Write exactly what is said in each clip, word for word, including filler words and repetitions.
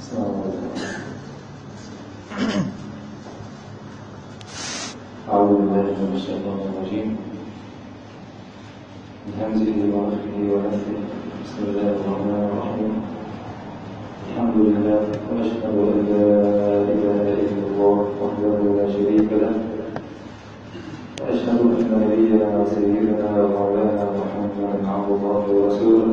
السلام عليكم. أعوذ بالله من الشيطان الرجيم من همزه ونفخه ونفخه. بسم الله الرحمن الرحيم. الحمد لله وأشهد أن لا إله إلا الله وحده لا شريك له، وأشهد أن نبينا وسيدنا ومولانا محمدا عبد الله ورسوله.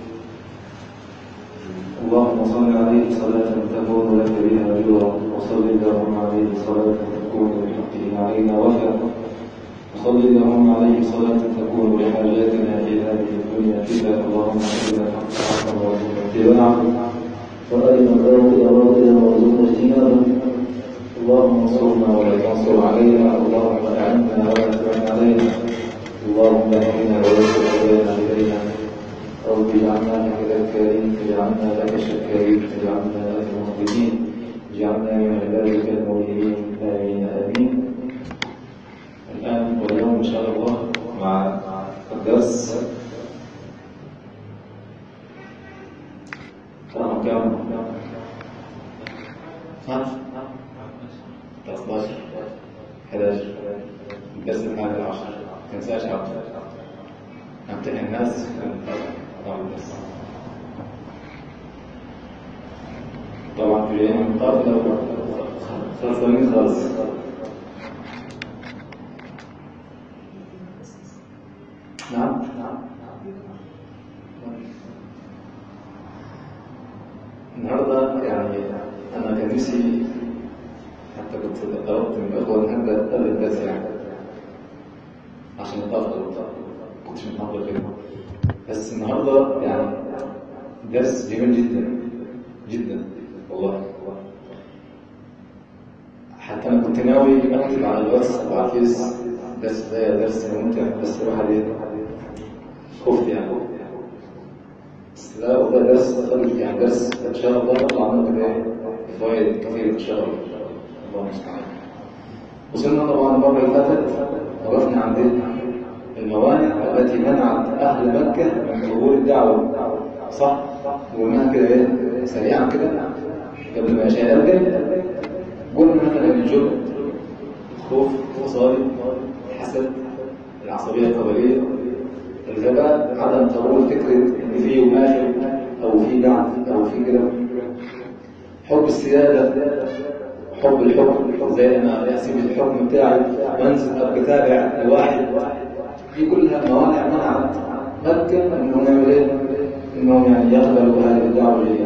اللهم صل عليه صلاة تكون لك بها رضا، وصل اللهم عليه صلاة تكون بحقه علينا وفاء، وصل اللهم عليه صلاة تكون لحاجاتنا في هذه الدنيا فداء. اللهم صل الحق حقا وارزقنا اتباعه، وارنا الباطل باطلا وارزقنا اجتنابه. اللهم انصرنا ولا تنصر علينا، اللهم اعنا ولا تعن علينا، اللهم اهدنا ويسر هدانا الينا. رب اجعلنا لك ذكارين، اجعلنا لك شكارين، اجعلنا لك مخبتين، اجعلنا من عبادك المؤمنين. امين امين. الان واليوم ان شاء الله مع الدرس رقم كم؟ ها؟ ثلاثة عشر أحد عشر الدرس الحادي عشر. ما تنساش عبد امتحن الناس طبعا في اليوم المقابل لو خلصانين خالص. نعم النهارده يعني انا كان نفسي، حتى كنت طلبت من الاخوه ان ابدا قبل الدرس يعني عشان اتاخر، كنتش متحضر كده. بس النهارده يعني درس جميل جدا جدا والله. حتى انا كنت ناوي اكتب على الواتس او على الفيس درس ده درس ممتع، بس الواحد خفت يعني. بس لا والله درس خالد يعني، درس ان شاء الله اطلع منه كده فوائد كثيره ان شاء الله. الله المستعان. وصلنا طبعا المره اللي فاتت وقفنا عند الموانع التي منعت اهل مكه من ظهور الدعوه، صح؟ وقلناها كده ايه سريعا كده قبل ما يشاء يرجع. قلنا مثلا الجبن، الخوف، التصالي، الحسد، العصبيه القبليه، الغباء، عدم قبول فكره ان في يوم اخر او في بعث او في كده، حب السياده، حب الحكم، زي انا اسيب الحكم بتاعي وانزل اتابع الواحد. دي كلها موانع منعت مكه انهم يعملوا ايه؟ انهم يعني يقبلوا هذه الدعوه لله.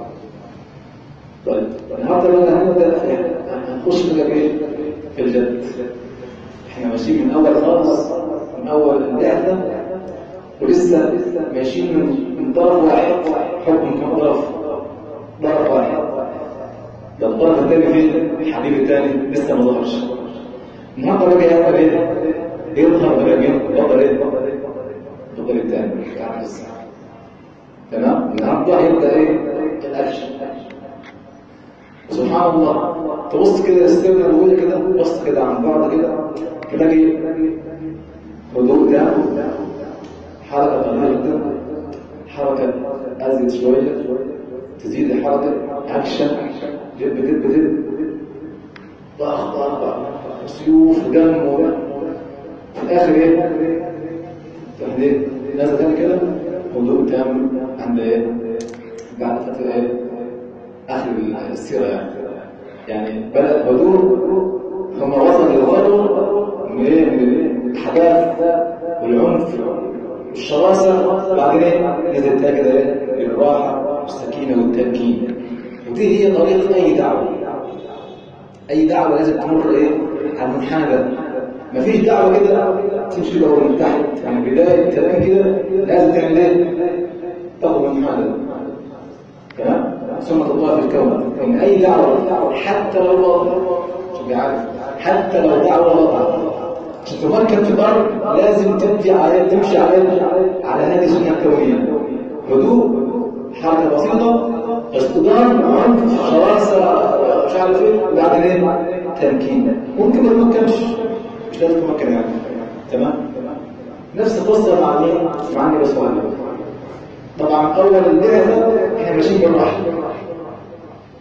طيب النهارده بقى هنبدا هنخش بقى ايه في الجد. احنا ماشيين من اول خالص، من اول البعثه، ولسه ماشيين من من طرف واحد، حكم من طرف طرف واحد. ده الطرف الثاني فين؟ الحبيب الثاني لسه ما ظهرش. النهارده بقى هيبقى ايه؟ يظهر بقى مين؟ بطل ايه؟ بطل الثاني. تمام؟ النهارده هيبدا ايه؟ الاكشن. سبحان الله، تبص كده السيره الاولى كده، بص كده عن بعض كده تلاقي هدوء ده، حركه قليله، حركه ازيد شويه، تزيد الحركه، اكشن، جد جد جد، ضغط ضغط، سيوف ودم، في الاخر ايه؟ تحديد نازل تاني كده، هدوء تام عند ايه؟ بعد فتره ايه؟ اخر السيره يعني. يعني بدا هدوء ثم وصل للغدو من ايه؟ من الحداث والعنف والشراسه، بعدين ايه؟ نزل تاني كده ايه؟ الراحه والسكينه والتمكين. ودي هي طريقه اي دعوه. اي دعوه لازم تمر ايه؟ على المنحنى ده. مفيش دعوه كده تمشي له من تحت، يعني بدايه الكلام كده لازم تعمل ايه؟ تاخد المنحنى ده. تمام؟ سنة الله في الكون ان اي دعوه حتى لو عارف حتى لو دعوه وضعت عشان تمكن في الارض لازم تمشي على تمشي على على هذه السنه الكونيه. هدوء، حركه بسيطه، اصطدام، عنف، شراسه، مش عارف ايه، وبعدين ايه؟ تمكين. ممكن ما تمكنش، مش لازم تمكن يعني. تمام؟ نفس القصه مع مين؟ مع النبي صلى الله عليه وسلم. طبعا اول البعثه احنا ماشيين بالراحه،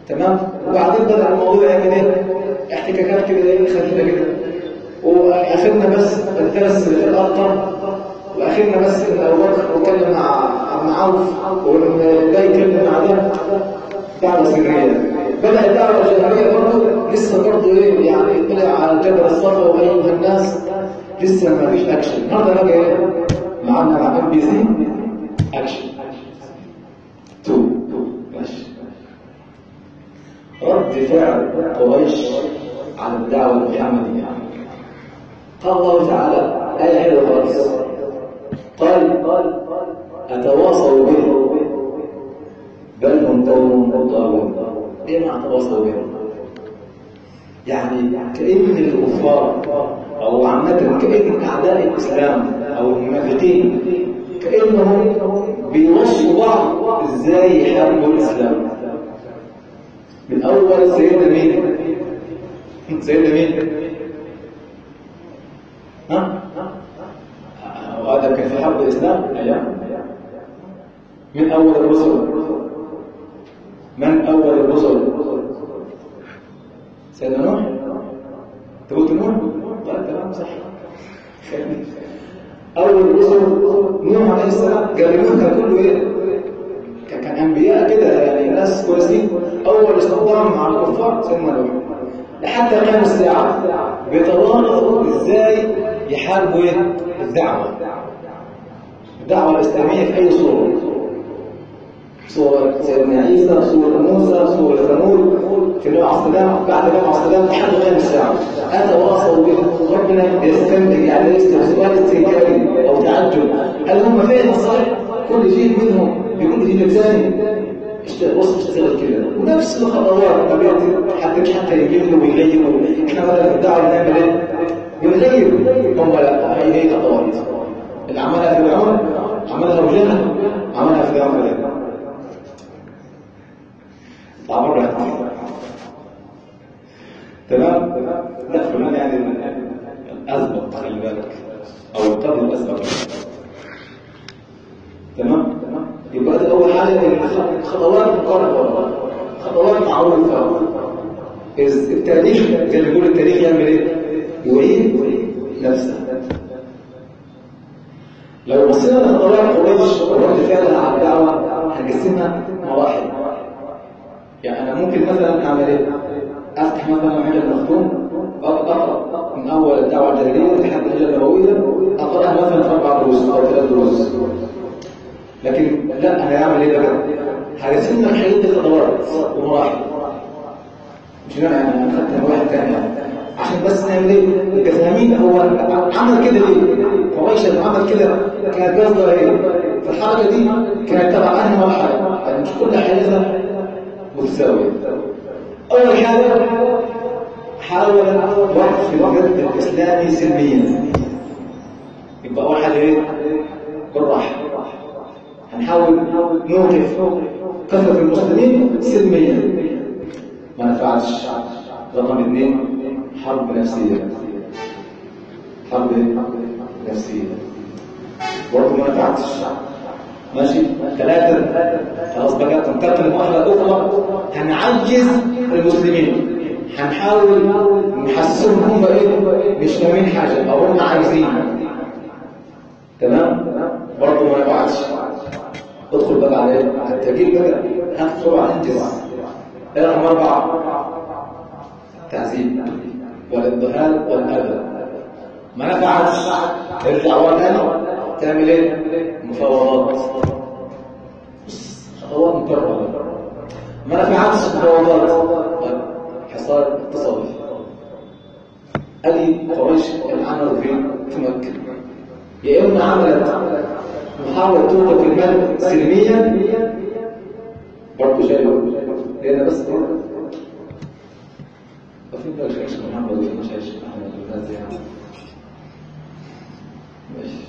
تمام؟ وبعدين بدأ الموضوع يعمل ايه؟ احتكاكات كده ايه خفيفة كده. واخرنا بس الدرس اللي في الأرقام، واخرنا بس ان ابو بكر اتكلم مع ابن عوف وان ده يتكلم مع ده دعوة سرية. بدأ الدعوة الجهرية برضه لسه برضه ايه يعني طلع على جبل الصفا وايها الناس لسه ما فيش اكشن. النهارده بقى ايه؟ معانا مع ام بي سي اكشن تو ماشي. رد فعل قريش على الدعوة المحمدية. قال الله تعالى آية حلوة خالص، قال أتواصوا به بل هم قوم طاغون. ايه معنى تواصوا به؟ يعني كأن الكفار او عامة كأن اعداء الاسلام او المنافقين كأنهم بيوصوا بعض ازاي يحاربوا الاسلام. من اول سيدنا مين؟ سيدنا مين؟ ها؟ وهذا كان في حرب الاسلام ايام. من اول الرسل؟ من اول الرسل؟ سيدنا نوح. تقول نوح؟ لا تمام صح. اول الرسل نوح عليه السلام. قال نوح كان كله ايه؟ كان انبياء كده يعني ناس كويسين. اول استخدام مع الكفار سيدنا نوح لحتى قام الساعه بيتواصلوا ازاي يحاربوا ايه؟ الدعوه الدعوه الاسلاميه في اي صوره. صورة سيدنا عيسى، صورة موسى، صورة ثمود، في نوح عليه السلام، بعد نوح عليه السلام لحد قيام الساعة. أتواصوا به. ربنا يستنتج يعني استهزاء استنكاري أو تعجب، هل هم فعلا صحيح؟ كل جيل منهم بكل جيل ثاني وصف اشتغل كده ونفس الخطوات حتى حتى يجيبوا ويغيروا. احنا مثلا في الدعوة بنعمل ايه؟ بنغير. هم لا، هي هي خطوات اللي عملها فرعون عملها أبو جهل عملها فرعون فرعون عبر تمام. ندخل هنا يعني الأسبق خلي بالك أو القبل الأسبق. تمام. يبقى ده أول حاجة خطوات مقاربة، خطوات معروفة. التاريخ زي ما بيقول التاريخ يعمل إيه؟ يعيد نفسه. لو بصينا لخطوات قريش ورد فعلها على الدعوة هنقسمها مراحل. يعني أنا ممكن مثلا أعمل إيه؟ أفتح مثلا عجل مختوم أقرأ من أول الدعوة الجاهلية لحد الهجرة النبوية، أقرأها مثلا في أربع دروس أو ثلاث دروس. لكن لا، أنا أعمل إيه بقى؟ هقسمها الحاجات دي خطوات ومراحل. مش أنا يعني أنا خدتها من واحد ثاني يعني. عشان بس نعمل إيه؟ يبقى فاهمين هو عمل كده ليه؟ قريش لما عمل كده كانت قصدها إيه؟ في الحركة دي كانت تبع أنهي مرحلة؟ يعني مش كل حاجة متساوية. أول حاجة حاول وقف الجد الإسلامي سلميا. يبقى أول حاجة إيه؟ بالراحة. هنحاول نوقف كثرة المسلمين سلميا. ما نفعش. رقم اثنين حرب نفسية. حرب نفسية برضه ما نفعتش. ماشي. ثلاثة خلاص بقى تنتقل لمرحلة أخرى هنعجز المسلمين. هنحاول نحسسهم هم إيه؟ مش فاهمين حاجة أو هم عايزين. تمام؟ برضه ما نفعش. ادخل بقى على التأجيل بقى هات بسرعة انجز. رقم أربعة التعذيب والانضهال والأذى. ما نفعش. ارجع ورا تاني تعمل ايه؟ مفاوضات. خطوات مكررة. ما نفعتش مفاوضات. حصار اقتصادي. ادي قريش العمل فين؟ في مكة. يا اما عملت محاولة توقف المال سلميا برضه جايبه لأن بس كده. وفي بقى شيخ محمد وفي شيخ أحمد والناس يعني ماشي.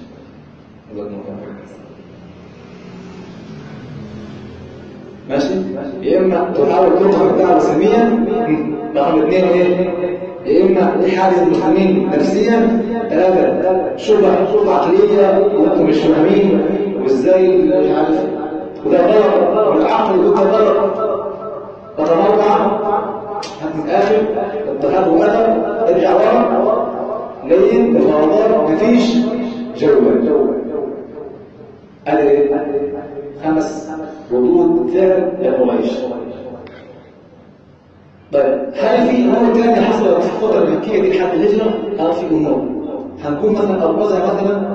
ماشي. يا اما تحاول توقف الدعوه سلميا. رقم اثنين ايه؟ يا اما تحارب المسلمين نفسيا. ثلاثه شبهه شبهه عقليه وانتم مش فاهمين وازاي مش عارف وده غلط والعقل وده غلط. رقم اربعه ردود فعل قريش. طيب هل في امور ثانيه حصلت في الفتره المكيه دي لحد الهجره؟ قال في امور هنكون مثلا ابرزها مثلا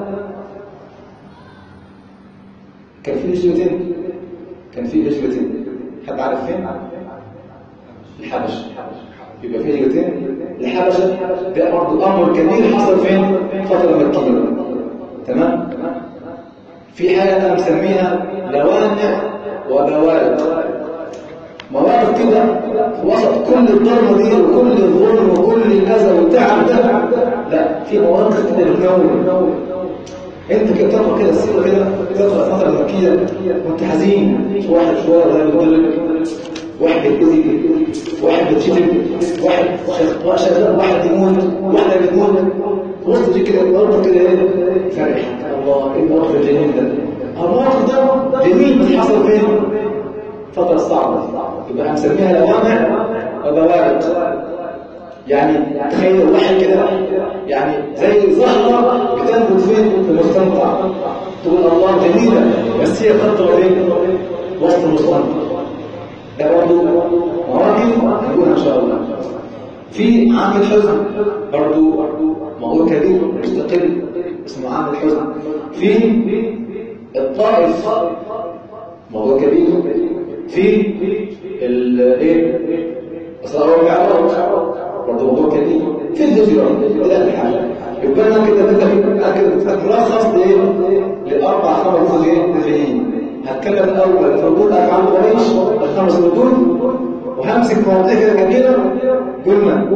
كان في هجرتين كان في هجرتين حد عارف فين؟ الحبش. يبقى في هجرتين الحبشه، ده برضه امر كبير حصل فين؟ فتره مكيه. تمام؟ في حاجه انا مسميها لوامع وبوارق، مواقف كده في وسط كل الضربه دي وكل الظلم وكل الأذى والتعب ده، لا في مواقف كده بتنور. انت كده بتقرا كده السيره كده بتقرا الفتره المكيه وانت حزين، واحد شويه غير بيضرب، واحد بيتأذي، واحد بيتشتم، واحد شغال، واحد يموت، واحده بتموت، وسط دي كده برضه كده ايه فرح. الله ايه الموقف الجميل ده؟ الموقف ده جميل بس حصل فين؟ فترة صعبة. يبقى هنسميها لوامع وبوارق. يعني تخيل واحد كده يعني زي زهرة بتنبت فين؟ في المستنقع. تقول الله جميلة بس هي خطوة فين؟ وسط المستنقع. ده برضه مواقف هنقولها إن شاء الله. في عام الحزن برضه موضوع كبير مستقل اسمه عام الحزن. في الطائف موضوع كبير. في الايه اسرار المعراج برضه موضوع كبير. في الهجره ثلاث حاجات. يبقى انا كده كده ملخص لايه؟ لاربع خمس هجريين. هتكلم الاول في ردود افعال قريش الخمس ردود، وهمسك مواضيع كده جميله. قلنا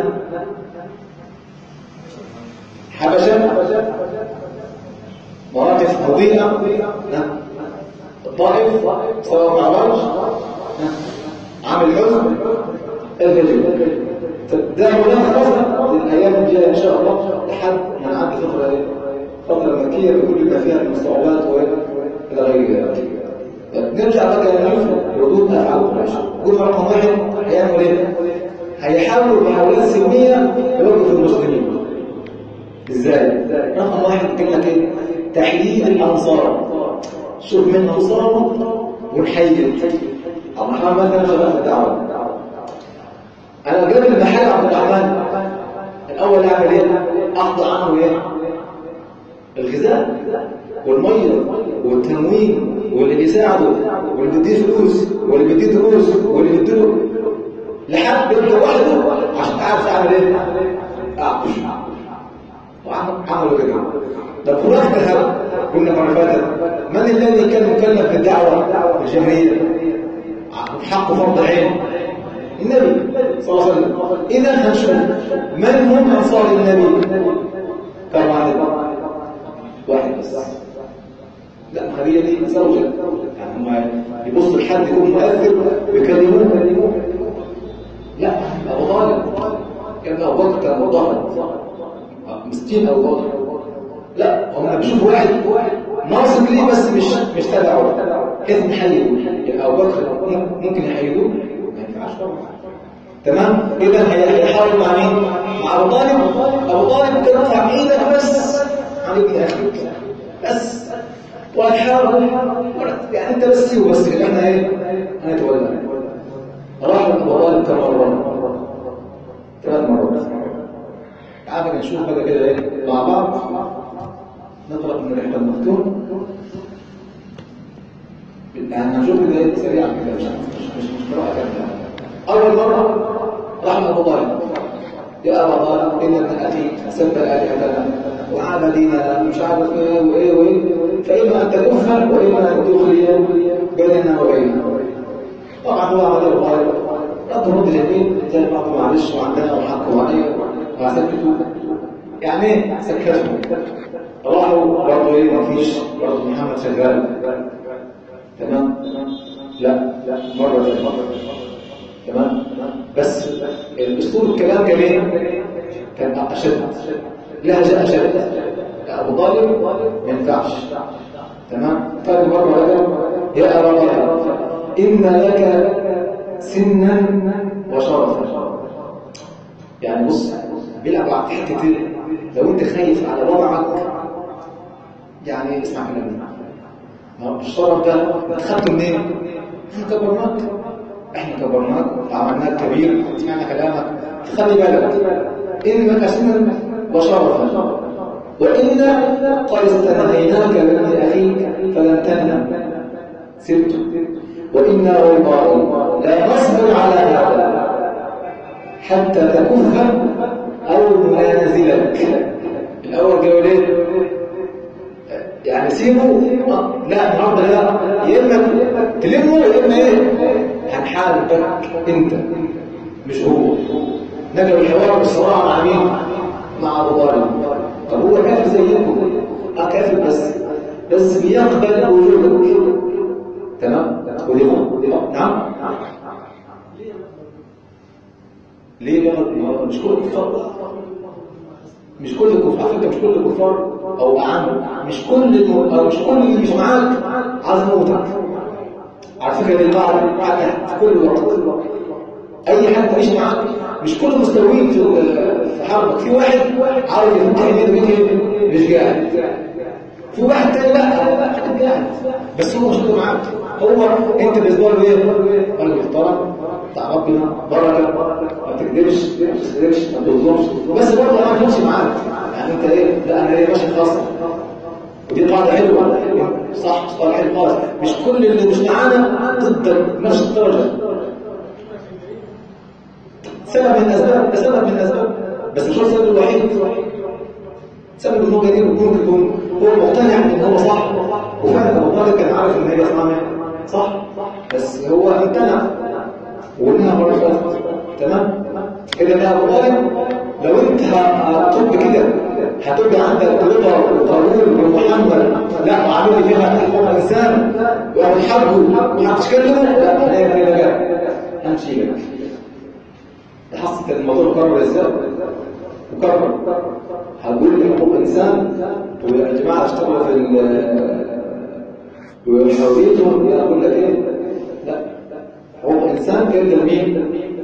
حبشه، مواقف مضيئه، الطائف، سواء معراج، عامل حزن، الهجرة. ده ملخص للأيام الجاية إن شاء الله لحد ما نعدي فترة إيه؟ فترة مكية بكل ما فيها من صعوبات وإلى غير ذلك. نرجع بقى نشوف ردود أفعال قريش. قلنا رقم واحد هيعمل إيه؟ هيحاول بحاولات سلمية يوقف المسلمين. إزاي؟ رقم واحد قلنا كده تحييد الأنصار. شوف من أنصاره ونحيد. عبد الرحمن مثلا شغال في الدعوة. أنا قبل ما حاجة عبد الرحمن الأول أعمل إيه؟ أقطع عنه إيه؟ الغذاء والمية والتموين واللي بيساعده واللي بيديه فلوس واللي بيديه دروس واللي بيديه لحد يبدأ وحده عشان تعرف تعمل إيه؟ أعطش. وعملوا كده. طب في وقت هذا قلنا مرة فاتت من الذي كان مكلف بالدعوة الجماهيرية بحق فرض عين؟ النبي صلى الله عليه وسلم. إذا هنشوف من هم أنصار النبي؟ كم واحد؟ واحد بس. لا خلينا دي زوجة، يعني هم يبصوا لحد يكون مؤثر ويكلموه. لا أبو طالب كان أبو بكر كان أبو طالب مسكين أبو بكر. لا هم بيشوفوا واحد ناصب ليه بس مش مش تبعه كيف نحيده. يعني ابو بكر ممكن يحيدوه ما ينفعش طبعا. تمام. اذا هيحاول مع مين؟ مع ابو طالب. ابو طالب كان يرفع ايدك بس عن ابن اخيك بس، وهيحاول يعني انت بس سيبه بس كده احنا ايه هنتولى. راح ابو طالب كم مره؟ ثلاث مرات. تعالى نشوف بقى كده ايه مع بعض. نقرأ من الرحلة المختوم. يعني هنشوف كده سريعا كده مش مش مش قراءة كاملة. أول مرة راح أبو طالب. يا أبا طالب إن ابن أخي سب آلهتنا وعاب ديننا مش عارف إيه وإيه وإيه، فإما أن تكفر وإما أن تخلي بيننا وبيننا. طبعا هو عمل أبو طالب رد رد جميل زي بعض معلش وعندنا وحق وعليه وسكتوا. يعني إيه سكتوا؟ راحوا برضه ايه مفيش برضه محمد شغال. تمام. لا مره زي مره. تمام. بس الاسلوب الكلام كان ايه؟ كان اشد، لهجه اشد. ابو طالب ما ينفعش. تمام. فالمره قال يا ابا طالب ان لك سنا وشرفا. يعني بص بيلعب على حته لو انت خايف على وضعك يعني اسمع كلامي. الشرف ده خدته منين؟ احنا كبرناك احنا كبرناك عملناك كبير سمعنا كلامك فخلي بالك انك اسما وشرفا وانا قد استنهيناك من اخيك فلن تنم سبت وانا والله لا نصبر على هذا حتى تكف او ننازلك. الاول قالوا ليه؟ يعني سيبه لا النهارده لا يا اما تلمه يا اما ايه هنحاربك انت مش هو. نجم الحوار بالصراع مع مين؟ مع ابو طالب. طب هو كافر زيكم اه كافر بس بس بيقبل وجودك تمام وليه نعم ليه بقى مش كل الكفار مش كل الكفار على فكره مش كل الكفار او اعم مش كل او مش كل اللي مش معاك عايز موتك على فكره دي القاعده حتى في كل وقت اي حد مش معاك مش كل مستويين في في حربك. في واحد عارف ينتهي منه مش قاعد في واحد تاني لا حد قاعد بس هو مش معاك هو انت بالنسبه له ايه راجل محترم بتاع ربنا بركه ما تكذبش ما تكذبش ما تظلمش بس برضه ما تمشي معاك يعني انت ايه لا انا ايه ماشي خاصه ودي قاعده حلوه صح صح حلو خالص مش كل اللي مش معانا ضدك نفس الدرجه سبب من الاسباب سبب من الاسباب بس مش هو السبب الوحيد سبب انه جديد ممكن يكون هو مقتنع ان هو صح وفعلا ابو طالب كان عارف ان هي صح بس هو امتنع وانها مره فاتت تمام كده يا ابو طالب لو انت هتطب كده هتبقى عندك رضا وقبول بمحمد لا عامل فيها حقوق الانسان وهتحاربه وهتشكله لا هنعمل كده بقى هنشيلك حصلت الموضوع كرر ازاي وكرر هقول لك حقوق انسان ويا جماعه اشتغلوا في وحريتهم يقول لك ايه لا حقوق انسان كان لمين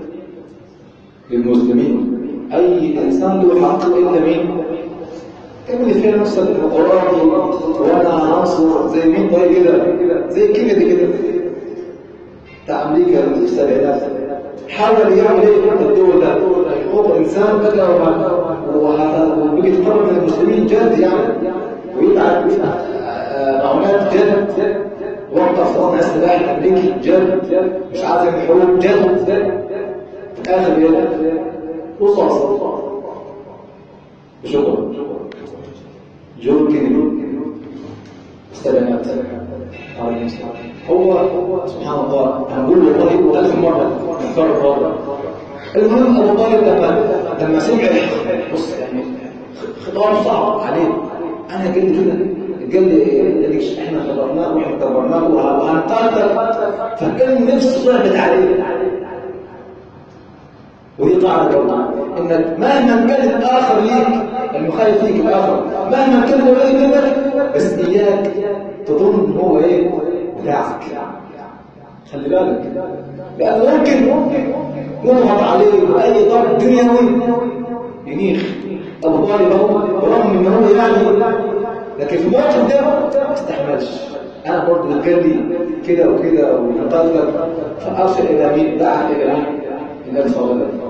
للمسلمين اي انسان له حق الا مين كمل فيها نفس القرآن وانا عنصر زي مين طيب كده زي كده كده بتاع امريكا في السبعينات حاول يعمل ايه الدول ده حقوق انسان كده وبيجي يتطلب من المسلمين جد يعني ويبعت معونات جد وقت افضل السلاح الامريكي جد مش عايز الحروب جد في الاخر ايه رصاص شكرا جون كينيدي السلامات هو سبحان الله هنقول له والله ألف مرة نكرر مرة المهم أبو طالب لما لما سمع بص يعني خطاب صعب عليه أنا قلت كده قال لي ليش إحنا خبرناه وإحنا كبرناه وهنقاتل فكان نفسه ضربت عليه ودي قاعدة برضه إنك مهما كان الآخر ليك المخالف ليك الآخر مهما كان هو قريب منك بس إياك تظن هو إيه بتاعك خلي بالك لأنه ممكن نضغط عليه بأي ضرب دنيوي ينيخ أبو طالب برغم إن هو يعني لكن في الموقف ده ما استحملش أنا برضه قال لي كده وكده وقاتلك فأرسل إلى مين بعث إلى مين النبي صلى الله عليه وسلم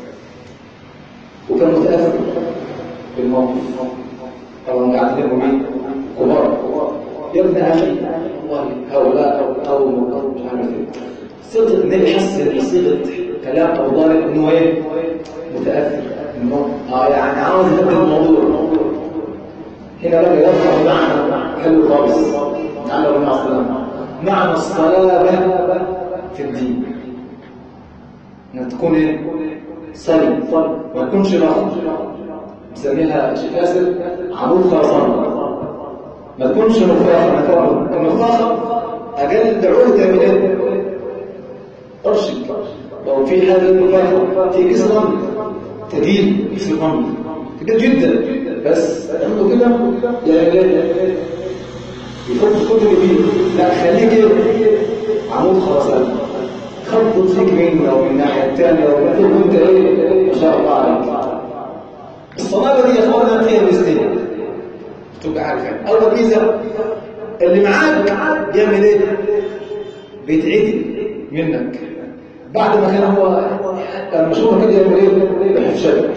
وكان متأثر بالموقف طبعا قاعد يديروا مين كبار يا ابن أخي والله هؤلاء قوم وقوم مش عارف ايه صيغه النبي حس بصيغه كلام ابو طالب انه ايه متاثر انه اه يعني عاوز يبدا الموضوع هنا بقى يظهر معنى حلو خالص على النبي اصلا معنى الصلابه في الدين انها تكون ايه صلب ما تكونش رخم بنسميها شيخ ياسر عمود خرسانه ما تكونش نفاخه النفاخه اقل دعوه تعمل ايه ارشد لو في هذا النفاخه في كيس رمل تقيل كيس الرمل تقيل جدا بس عنده كده يعني يفك كل اللي فيه لا خليك ايه عمود خرسانه خبط فيك منه او من الناحيه الثانيه وتقول انت ايه ما شاء الله عليك الصلابه دي يا اخوانا فيها ميزتين تبقى عارفه اول ميزه اللي معاك يعمل ايه؟ بيتعدي منك. بعد ما كان هو المشهور كده يعمل ايه؟ بيحشرك.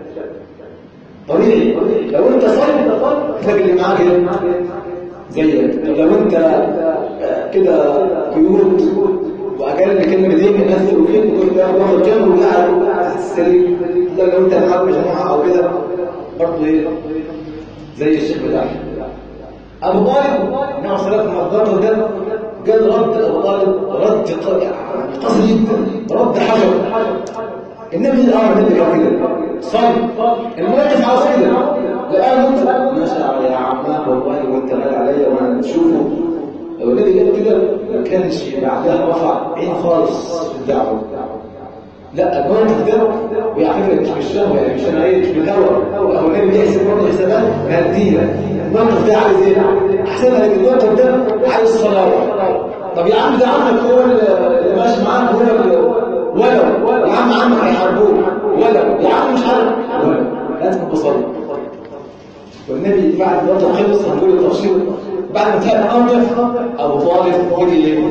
طبيعي لو انت صايم تلاقي اللي معاك ايه؟ زيك. طب لو انت كده قيود واقل كلمتين الناس تقول فيك وتقول له واخد جنبه وقاعد السرير، لو انت معاك مجموعه او كده برضه ايه؟ زي الشيخ بتاعك. ابو طالب نعم صلاه المقدار ده قال رد ابو طالب رد قاسي جدا، رد حجر. النبي الامر منك كده صلي الموقف عاوز كده. لا انت ما شاء الله يا عماه والله وانت غالي عليا وانا بشوفه. لو النبي قال كده ما كانش بعدها رفع عين خالص في الدعوه. لا الموقف ده ويعني فكره مش بالشهوه، يعني مش انا ايه مش بالهوى. هو النبي بيحسب برضه حسابات ماديه. الموقف ده عايز ايه؟ احسبها ان الموقف ده عايز صلاه. طب يا عم ده عمك هو اللي ماشي معاك هو ولو يا عم عمك هيحاربوك ولو يا عم مش عارف ولو لازم تصلي. والنبي بعد ما خلص هنقول التفصيل بعد ما انتهى الامر ابو طالب يجي ايه؟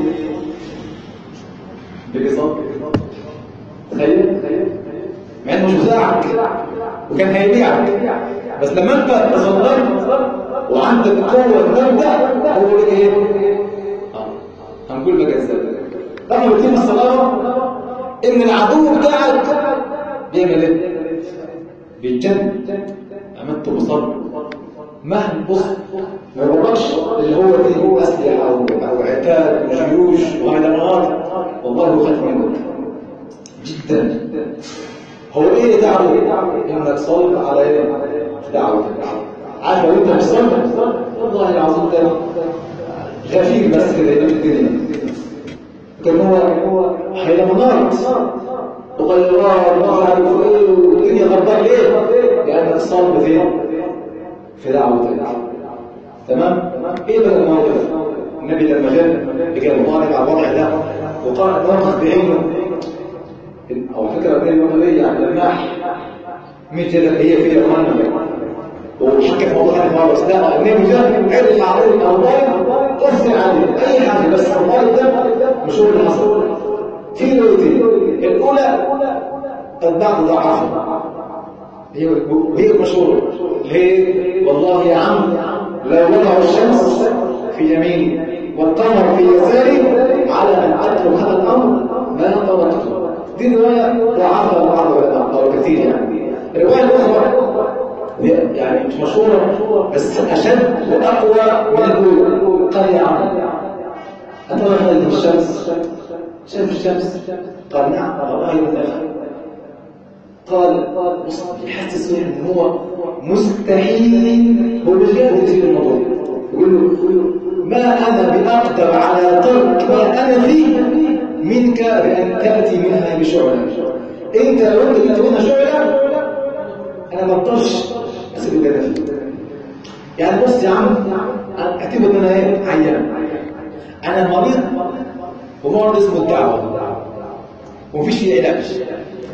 بيجي يصلي. تخيل مع انه مش بتاعك وكان هيبيعك، بس لما انت تصليت وعندك قوه تبدا هو لك ايه؟ اه هنقول بقى ازاي. لما بتقيم الصلاه ان العدو بتاعك بيعمل ايه؟ بيتجنن. اما انت بتصلي مهما بص ما يبقاش اللي هو فيه اسلحه او او عتاد وجيوش وهيلمانات، والله هو خايف منك جدا. هو ايه دعوه؟ انك صلي على ايه؟ دعوه. عارف لو انت مش صلي والله العظيم ده غفير بس كده يبقى الدنيا. كان هو هيلمانات وغيرات ومش عارف ايه والدنيا غربان ليه؟ لانك صلي فين؟ في دعوتك. تمام؟ ايه بقى الموقف؟ النبي لما جاء بقى مطالب على الوضع ده وقال ناخذ بعينه او فكره ان المغربيه يعني لماح مثل هي في القران وحكى في موضوع ثاني مره. بس لا النبي جاء عرف عليه الأوضاع قصر عليه اي حاجه، بس الطالب ده مش هو اللي حصل. في روايتين، الاولى البعض ضعفها هي هي المشهوره ليه؟ والله يا عم لو وضعوا الشمس في يميني والقمر في يساري على ان اترك هذا الامر ما تركته. دي روايه ضعفها بعض العلماء او كثير. يعني الروايه الاخرى يعني مش مشهوره بس اشد واقوى من الاولى. قال يا عم اترى هذه الشمس؟ شايف الشمس؟ قال نعم. والله من الاخر قال يحسس ان هو مستحيل، هو مش قادر يصير الموضوع. يقول له ما انا باقدر على ترك ما انا فيه منك بان تاتي منها بشعله. انت لو انت جيت منها شعله انا ما اقدرش اسيب كده فيه. يعني بص يا عم اعتبر ان انا ايه؟ عيان، انا مريض ومرض اسمه الدعوه ومفيش فيه علاج.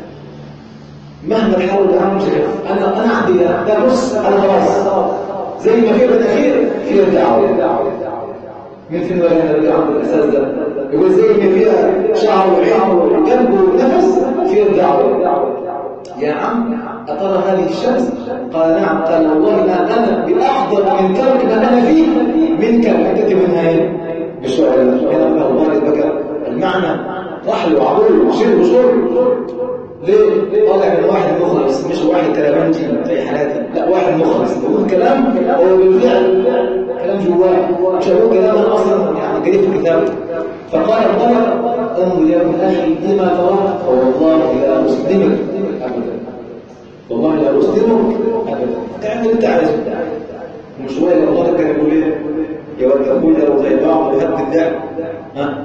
مهما تحاول تعمل مش هينفع. انا انا عندي ده بص انا خلاص زي ما في الاخير في الدعوه. مين فينا اللي عنده الاحساس ده؟ يقول زي ما فيها شعر وعين وقلب ونفس في الدعوه. يا عم اترى هذه الشمس؟ قال نعم. قال والله ما انا باحضر من ترك ما انا فيه منك حتى منها ايه؟ بالشعر. هنا والله بقى المعنى رحل وعبور شرب وشرب. ليه؟ طالع من واحد مخلص، مش واحد كلامنجي زي حالاتي، لا واحد مخلص بيقول كلام هو بالفعل كلام جواه، مش هقول كلام انا اصلا يعني قريت في الكتاب. فقال الطالب انظر يا ابن اخي لما ترى فوالله لا اسلمك ابدا، والله لا اسلمك ابدا. تعمل انت عايزه. ومش هو اللي الطالب كان يقول ايه؟ يا ولد ابويا لو زي بعض وهد اللعب. ها؟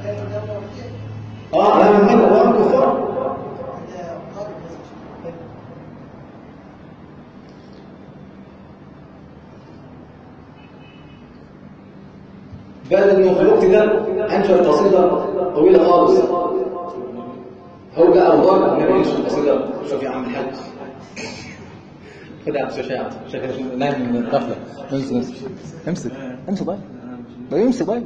اه انا من هذا الله كفار. بعد المخلوق ده انشر قصيده طويله خالص. هو بقى الله النبي ينشر قصيده. شوف يا عم الحاج خد يا عم شاشات شكل نايم من الغفله. امسك امسك امسك طيب ده يمسك طيب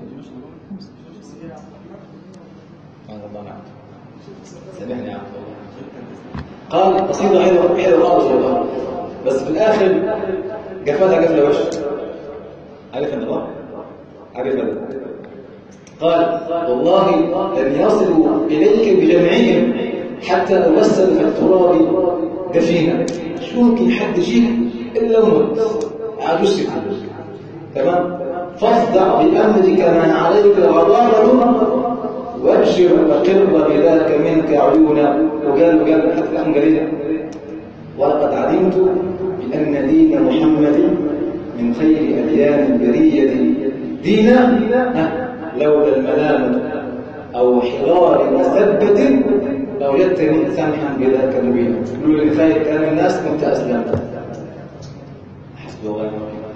الله نعم سامحني يا عم قال قصيدة حلوة حلوة خالص والله بس في الآخر قفلها قفلة وش عارف أن الله عارف أن قال والله لن يصلوا إليك بجمعهم حتى أوسل في التراب دفينا شو ممكن حد يجيك إلا ومت عجزك تمام فاصدع بأمرك ما عليك غضارة وابشر وقر بذاك منك عيونا وقال وقال حتى الآن قليلا ولقد علمت بأن دين محمد من خير أديان البرية دينا لولا الملام أو حرار مسبة لوجدتني سامحا بذاك مبينا يقولوا لي خير كلام الناس كنت أسلمت حسب الله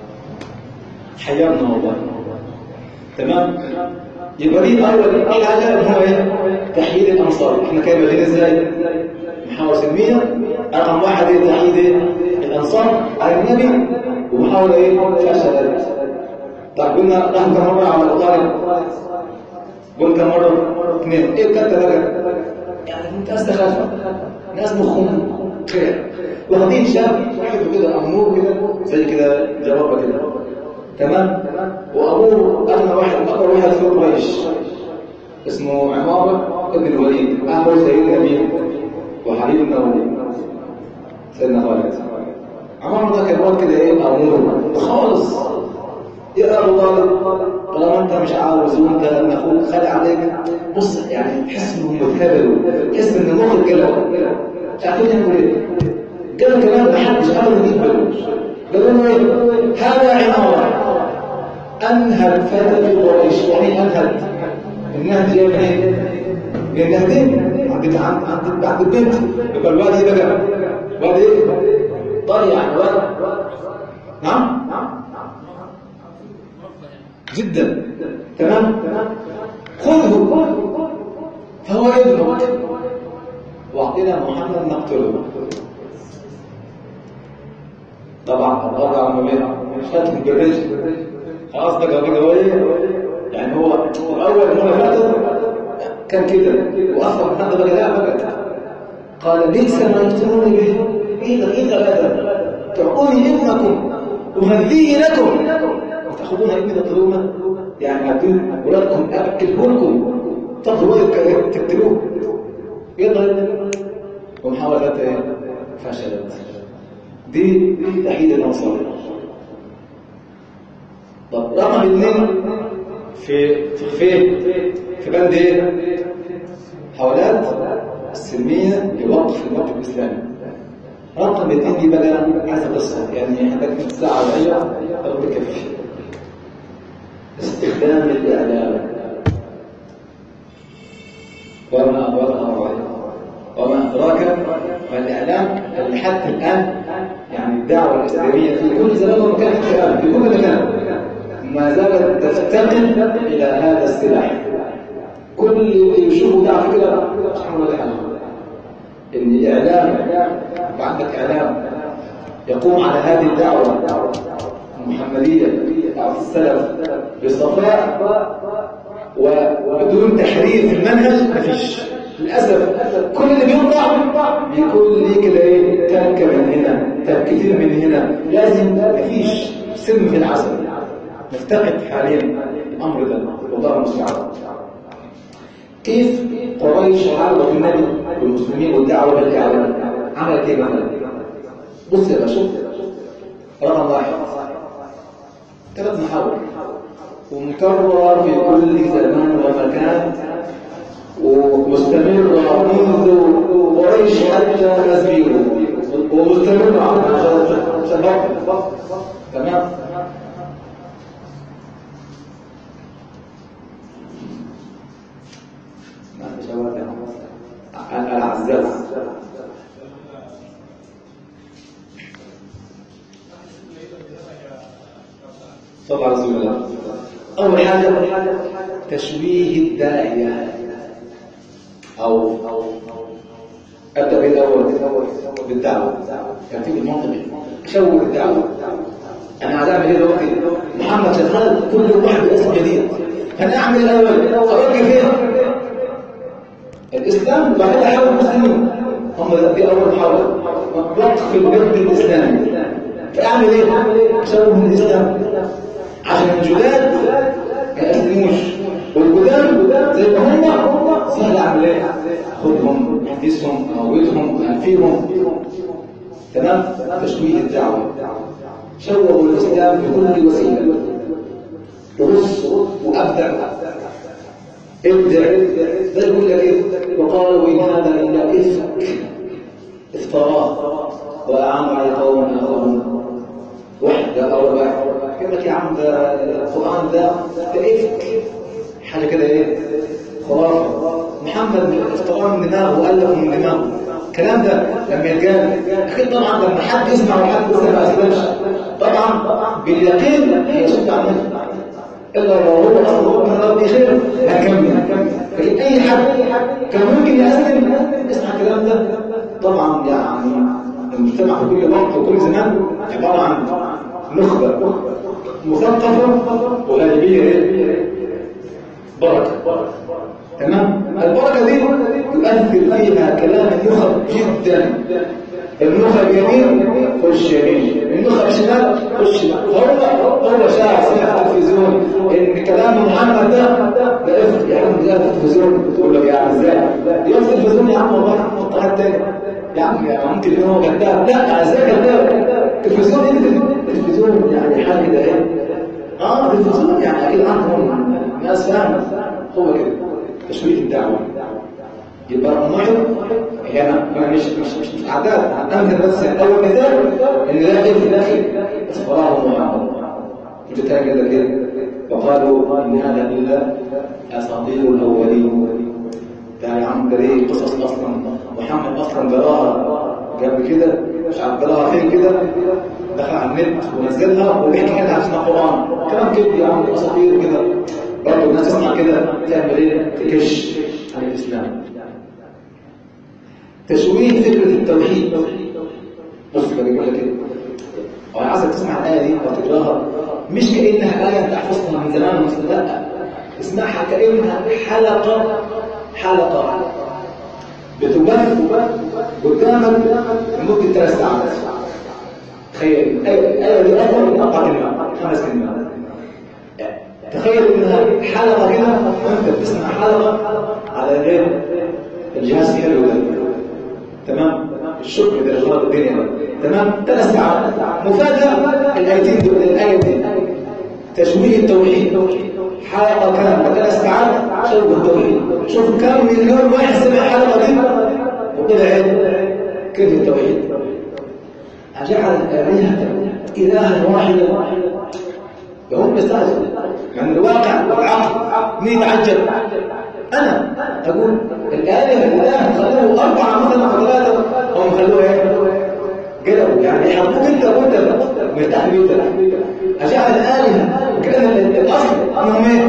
حيرنا والله تمام يبقى دي أول حاجة هو إيه؟ تحييد الأنصار إحنا كيف بغير إزاي؟ محاولة سلمية رقم واحد إيه تحييد الأنصار على النبي ومحاولة إيه؟ فشلت طيب قلنا نحن كم مرة على الطالب قلنا كم مرة اثنين إيه كانت ثلاثة يعني أنت أستخافة ناس مخهم خير واخدين شاب واحد كده أمور كده زي كده جوابه كده تمام وأبوه أغنى واحد أكبر واحد في قريش اسمه عمارة ابن الوليد أحبر سيدنا مين وحبيبنا سيدنا خالد عمارة ده كان وقت كده إيه أمور خالص يا أبو طالب طالما أنت مش عاوز وأنت أن أخوك خلع عليك بص يعني تحس إنهم متكبروا تحس إن مخك كده مش عارفين يعملوا إيه قالوا كمان ما حدش أبدا يقبل قالوا له إيه هذا عمارة أنهد فتى في قريش يعني أنهد النهد جاي منين؟ من النهدين عند عند عند البنت يبقى الواد إيه بقى؟ واد إيه؟ ضيع واد نعم؟ جدا تمام؟ خذه فهو ابنه واعطينا محمد نقتله طبعا الرابع عمليه مش فاتح بالرجل خلاص بقى بقى ويه يعني هو اول مره فاتت كان كده واصبح هذا بقى لا بقى قال بئس ما يفتنوني به ايه ده ايه هذا تعطوني ابنكم اهديه لكم وتاخذون ابني تطلبونه يعني هدون ولادكم اكله لكم تاخذوا تقتلوه يلا ومحاولات ايه فشلت دي تحييد الأنصار طب رقم اثنين في في في بند ايه حوالات السلمية لوقف الموقف الإسلامي رقم اثنين دي بقى عايز قصة يعني عندك ساعة وعية أو بكفي استخدام الإعلام وما أدراك وما أدراك ما الإعلام اللي حتى الآن يعني الدعوة الإسلامية في كل زمان ومكان في كل مكان ما زالت تفتقد إلى هذا السلاح كل اللي يشوفوا دعوة كده سبحان الله حاجة إن الإعلام وعندك إعلام يقوم على هذه الدعوة المحمدية دعوة السلف بصفاء وبدون تحريف المنهج مفيش للأسف كل اللي بيطلع بيكون ليه كده ايه تركة من هنا تركتين من هنا لازم مفيش سم في العسل نفتقد حاليا الأمر ده والله المستعان كيف قريش حاربت النبي والمسلمين والدعوة بالإعلام عملت ايه مثلا بص يا باشا رقم واحد ثلاث محاور ومكرر في كل زمان ومكان ومستمر منذ قريش حتى نسبيه ومستمر على شباب تمام الأعزاء صلى على رسول الله أول حاجة تشويه الداعية أو أبدأ بالأول بالدعوة ترتيب المنطقي شوه الدعوة انا عايز اعمل ايه دلوقتي؟ محمد شغال كل واحد باسم جديد، انا اعمل الاول اوجه فين؟ الاسلام وبعدين احاول المسلمين، هم دي اول محاوله وقف الجد الاسلامي. فاعمل ايه؟ اشوه من الاسلام عشان الجداد ما يسلموش، والقدام زي ما هم سهل اعمل ايه؟ خذهم احدثهم اموتهم انفيهم. تمام؟ تشويه الدعوه، شوهوا الاسلام بكل وسيله، ورص وابدع ابدع. ده يقول لك ايه؟ وقالوا ان هذا الا افك افتراه واعانوا على قوم اخرون وحده او واحد. يقول لك يا عم ده القران ده ده افك، حاجه كده ايه؟ خرافه. محمد افتراه من دماغه والفه من دماغه. الكلام ده لما يتقال اكيد طبعا لما حد يسمع وحد لسه ما اسلمش طبعا باليقين هيصد عنه، الا لو هو اصلا من ربي خير هكمل. لكن اي حد كان ممكن يسلم اسمع الكلام ده. طبعا يعني المجتمع في كل وقت وكل زمان عباره عن نخبه مثقفه وغالبيه بركه. تمام؟ البركه دي يؤثر فيها كلام النخب جدا. النخب يمين خش يمين، النخب شمال خش شمال. هو هو شاعر في التلفزيون ان كلام محمد ده ده افت يا عم، ده التلفزيون تقول له يا عم ازاي؟ يا التلفزيون يا عم والله قناه تاني يا عم، يا ممكن يكون هو كذاب. لا ازاي كذاب؟ التلفزيون ايه؟ التلفزيون يعني حاجه كده ايه؟ اه التلفزيون يعني اكيد عندهم ناس فاهمه. هو كده تشويه الدعوه. يبقى النحو هنا مش مش مش اعداد امثله بس. اول مثال ان ده في الاخر اصفراه محمد وجدتها كده كده. وقالوا ان هذا الا اساطير الاولين. ده يا عم ده ليه قصص اصلا محمد اصلا جراها قبل كده، مش عارف جراها فين كده، دخل على النت ونزلها وبيحكي كده عشان القران كلام كده يا عم اساطير كده. برضه الناس تسمع كده تعمل ايه؟ تكش عن الاسلام. تشويه فكرة التوحيد. بص بقى يقول لك ايه؟ وانا عايزك تسمع الآية دي او تقراها مش كأنها آية انت حفظتها من زمان مثل، لا، اسمعها كأنها حلقة حلقة بتبث قدامك لمدة ثلاث ساعات. تخيل الآية دي أكثر من أربع كلمات خمس كلمات. تخيل انها حلقة كده وانت بتسمع حلقة على غير الجهاز الحلو ده. تمام؟ الشكر ده لله الدنيا ده. تمام؟ ثلاث ساعات مفاجأة. الايتين دول الايه دي تشويه التوحيد، حلقه كامله ثلاث ساعات شوه التوحيد. شوف كم مليون واحد سمع الحلقه دي وطلع ايه؟ كره التوحيد. اجعل الالهه الها واحدا. هم بيستعجلوا يعني الواقع والعقل. مين يتعجب؟ انا اقول الآلهة الإله خلوه أربعة مثلا أو ثلاثة، هم خلوه إيه؟ قلبوا يعني يحبوك أنت وأنت مرتاح بيتك. أجعل الآلهة وكأن الأصل أنهم إيه؟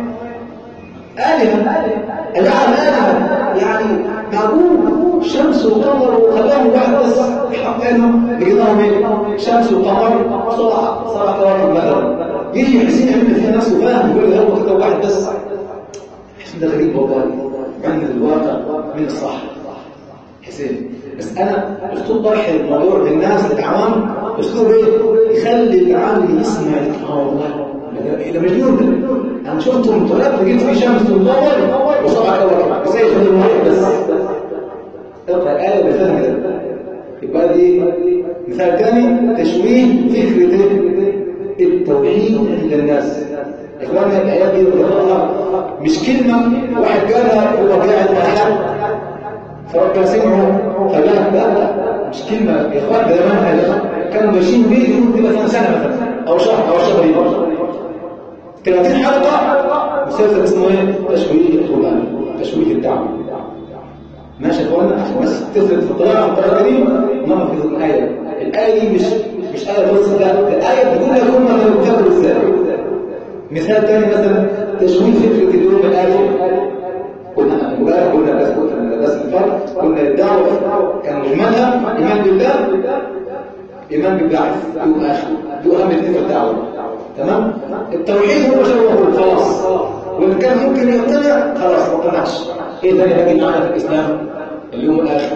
آلهة. أجعل آلهة يعني معقول شمس وقمر وخلاهم واحد بس حاطينهم لقيناهم إيه؟ شمس وقمر صلاح صلاح كواكب مثلا. يجي حسين يعمل فيها ناس وفاهم يقول له هو كده واحد بس. ده غريب والله عن الواقع من الصح حسين. بس انا اسلوب طرح الموضوع للناس للعوام اسلوب ايه؟ يخلي العام يسمع اه والله ده مليون ده. انا شفتهم طلعت لقيت في شمس ومنور وسبع كواكب زي خليل واحد بس. تبقى الايه بفهم كده. يبقى دي مثال ثاني تشويه فكره التوحيد عند الناس. إخواننا الآيات دي بتقرأها مش كلمة واحد قالها هو قاعد مرحب فربنا سمعه فقال لا، مش كلمة يا إخوان ده زمان كانوا ماشيين بيه يقولوا كده كام سنة مثلا أو شهر أو شهرين ثلاثين حلقة مسلسل اسمه إيه؟ تشويه القرآن، تشويه الدعوة. ماشي يا إخواننا عشان الناس تفرق في القراءة والقراءة دي نعرف كده الآية. الآية دي مش مش آية بس، لا الآية بتقول لك هم كانوا بيفكروا إزاي. مثال ثاني مثلا تشويه فكرة اليوم الآخر. قلنا امبارح قلنا بس قلنا بس الفرق قلنا الدعوة كان مجملها إيمان بالله إيمان بالبعث يوم آخر. دول اهم اثنين في الدعوه. تمام؟ التوحيد هو شيء خلاص، وان كان ممكن يقتنع خلاص ما اقتنعش. ايه ده اللي باقي معانا في الاسلام؟ اليوم الاخر.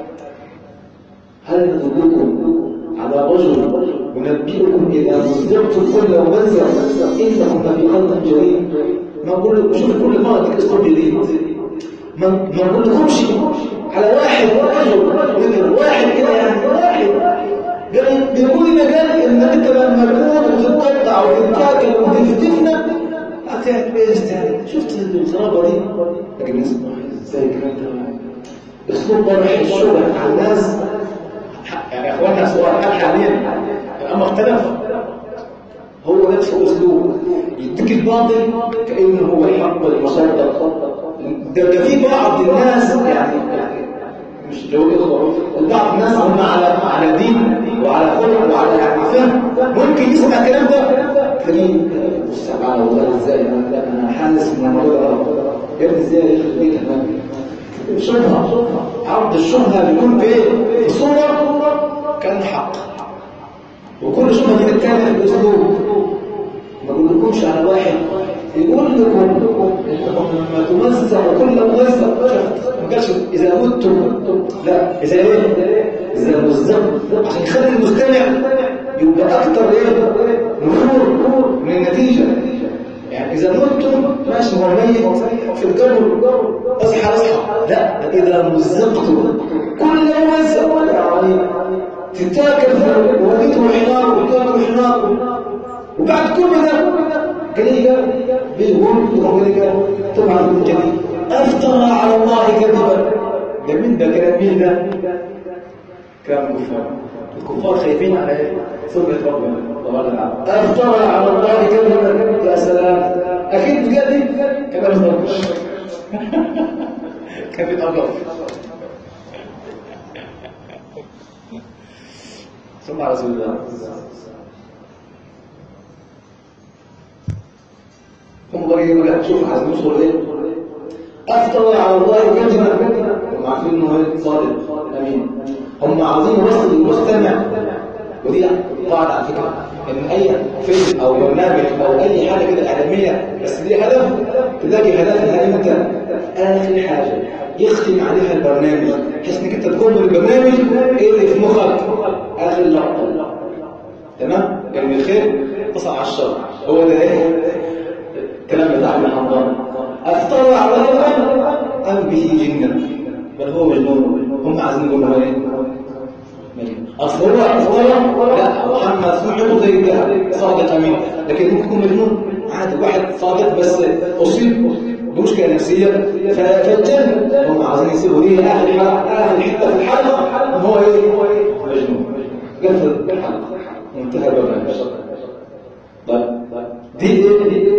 هل ندلكم على رجل ونبئكم اذا مزقتم كل ممزق انكم لفي خلق جديد؟ ما نقول لكم شوف كل مره تلك اسلوب جديد، ما نقول لكمش على واحد رجل واحد كده يعني واحد بيقول لنا قال ان انت لما تكون وتتقطع وتتاكل وتفتفنا هتعمل ايه استاذ؟ شفت الخرابه دي؟ لكن نسمع ازاي الكلام ده؟ اسلوب طرح الشبهه على الناس. يعني يا اخوانا سؤال هل حاليا الامر اختلف؟ هو نفسه اسلوب يديك الباطل كانه هو الحق المصدق. ده في بعض الناس يعني مش جو اخوه، بعض الناس هم على على دين وعلى خلق وعلى يعني فهم، ممكن يسمع الكلام ده تلاقيه سبحان الله ازاي لا انا حاسس ان الموضوع غلط يا ابني ازاي يخرب بيتك شبهه. عرض الشبهه بيكون في في صوره كان حق، وكل شبهه من الثانيه باسلوب. ما بقولكمش على واحد يقول لكم انكم لما تمزقوا كل ممزق ما قالش اذا متم، لا اذا ايه؟ اذا مزقوا، عشان يخلي المستمع يبقى اكثر ايه؟ نفور من النتيجه. يعني اذا متم ماشي هو ميت في القبر اصحى اصحى، لا اذا مزقتم كل ممزق يعني تتاكل ووديته حنار وتاكل حنار، وبعد كل ده قليلا بالورد وقليلا طبعا من جديد افترى على الله كذبا. ده من ده كلام مين ده؟ كلام الكفار. الكفار خايفين على ايه؟ سبحة ربنا تبارك وتعالى. افترى على الله كذبا. يا سلام، اكيد بجد كلام ضبش كان بيتقرب. ثم على رسول الله هم بقى يقولوا شوف عايزين نوصل ايه؟ افترى على الله كذبا. هم عارفين انه صادق امين. هم عاوزين يوصل للمستمع، ودي قاعده على فكره ان اي فيلم او برنامج او اي حاجه كده اعلاميه بس دي هدف، تلاقي هدفها امتى؟ اخر حاجه يختم عليها البرنامج، بحيث انك انت تقوم بالبرنامج ايه اللي في مخك؟ اخر لقطه. تمام؟ يعني الخير تصل على الشر. هو ده ايه؟ كلام بتاع ابن حمضان. افترى على الله ام به جنه، بل هو مجنون. هم عايزين يقولوا هو ايه؟ مجنون. اصل هو افترى لا محمد سمعته زي ده صادق امين، لكن ممكن يكون مجنون عادي، واحد صادق بس اصيب بمشكله نفسيه فالجن. هم عايزين يسيبوا ايه؟ اهل اهل حته في الحلقه ان هو ايه؟ مجنون. قفل الحلقه وانتهى البرنامج. طيب دي ايه؟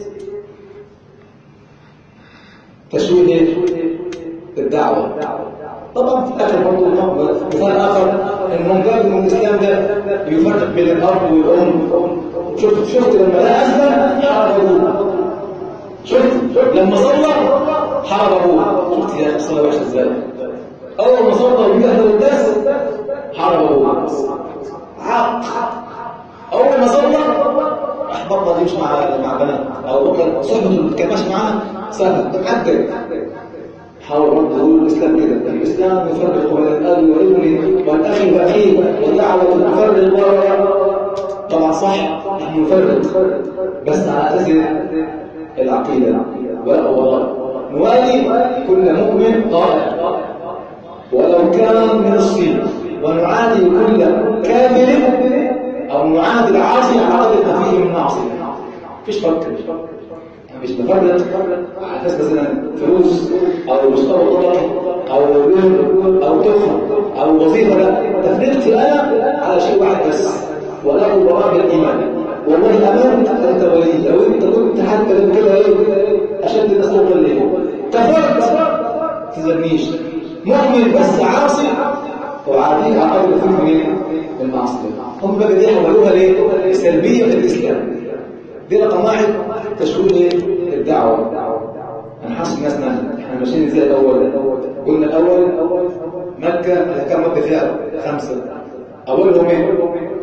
تشويه ايه؟ الدعوه. طبعا في الاخر برضه مثال اخر انهم قالوا ان الاسلام ده يفرق بين الاب والام. شفت شفت لما لا اسلم حارب ابوه، شفت لما صلى حارب ابوه. شفت يا اخي الصلاه وحشه ازاي؟ اول ما صلى وجهه للناس حارب ابوه. عق اول ما صلى احبط يمشي مع مع بنات او بكر صحبته اللي كان ماشي معانا سهل تتعدل. حاول برضه يقول الاسلام كده، الاسلام يفرق بين الاب والابن والاخ واخيه والدعوه تفرق. طبعا صح نحن نفرق بس على اساس العقيده ولا والله نوالي كل مؤمن طائع ولو كان من الصين، ونعادي كل كافر او نعادي العاصي على قدر ما فيه من معصيه. مفيش فرق، مش بفرق على اساس مثلا فلوس او مستوى طبقي او لون او تخن او وظيفه، لا تفرقت انا على شيء واحد بس، وله براء الايمان. والله امنت انت ولي، لو انت كنت حتى لو كده ايه اشد الناس مضلين كفرت تزنيش مؤمن بس عاصي وعادي عقل فيه من المعصيه. هم بقى دي حولوها ليه؟ سلبيه في الاسلام. دي رقم واحد تشويه الدعوه. انا حاسس الناس احنا ماشيين ازاي؟ الاول قلنا الاول مكه كان مكه فيها خمسه، اولهم ايه؟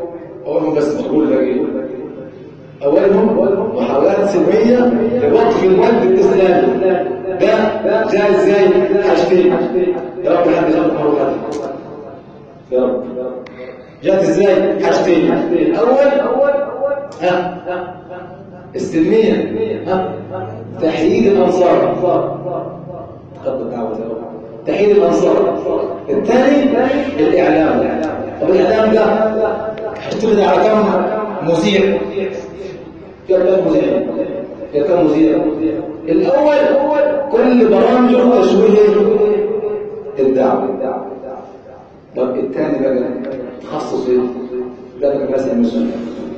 أولهم بس بقول لك إيه؟ أولهم محاولات سلمية لوقف المد الإسلامي. ده جاء إزاي؟ حاجتين. يا رب حد يخلق مروحات. يا رب. جاءت إزاي؟ حاجتين. الأول ها السلمية، ها تحييد الأنصار. تقبل الدعوة يا رب. تحييد الأنصار. الثاني الإعلام. طب الإعلام ده هيعتمد على كم مذيع؟ كم مذيع؟ كم مذيع؟ الأول كل برامجه تشويه الدعوة. طب الثاني بقى تخصص ايه؟ ده بقى مثلا مسلم.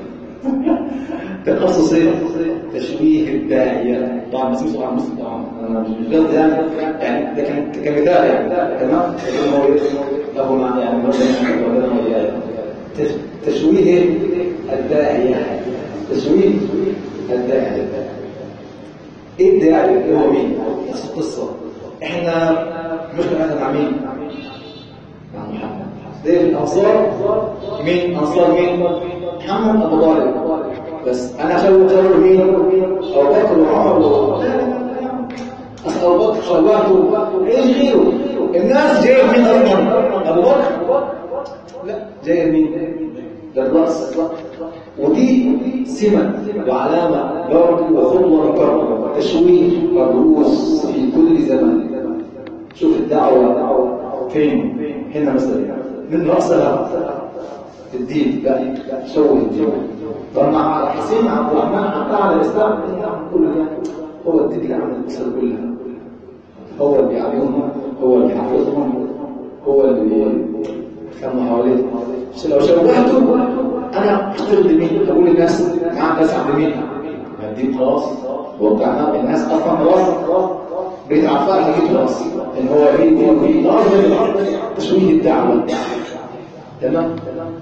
تخصص ايه؟ تشويه الداعية. طبعا بس مش طبعا مسلم طبعا انا مش قصدي يعني يعني ده كان كمثال يعني تمام؟ هو له معنى يعني مثلا تشويه الداعية. تشويه الداعية. ايه الداعية؟ هو مين؟ نفس القصة. احنا مش مثلا مع مين؟ مع محمد. ده الانصار مين؟ انصار مين؟ محمد ابو طالب. بس انا اشوه اشوه مين؟ ابو بكر وعمر. اصل ابو بكر شوهته ايش غيره؟ الناس جايه مين اصلا؟ ابو بكر؟ لا جايه مين؟ للراس. ودي سمة وعلامة برد وخطوة مكررة. تشويه الرؤوس في كل زمان. شوف الدعوة فين؟ هنا مثلا من رأسها الدين بقى شوه الدين. فمع حسين عبد الرحمن حتى على الإسلام كلها هو الدين عن الأسر كلها. هو اللي بيعلمهم، هو اللي بيحفظهم، هو اللي كان حواليه. لو شوهته انا اختار لمين؟ اقول للناس معاك بس عند مين؟ الدين خلاص وقعنا الناس اصلا خلاص بقيت عارفه حاجه خلاص ان هو في دين وفي ارض تشويه الدعوه. تمام.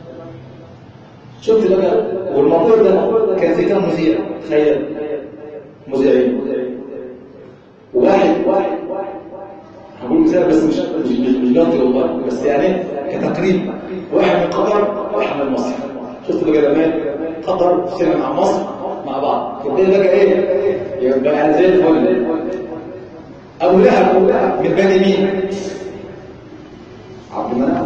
شفت بقى والموضوع ده كان في كم مذيع؟ تخيل مذيعين. واحد واحد هقول مثال بس مش مش مش قصدي والله بس يعني كتقريب. واحد من قطر واحد من مصر. شفت بقى لما قطر تشتغل مع مصر مع بعض كده بقى ايه؟ يبقى يعني زي الفل. ابو لهب من بني مين؟ عبد المناف.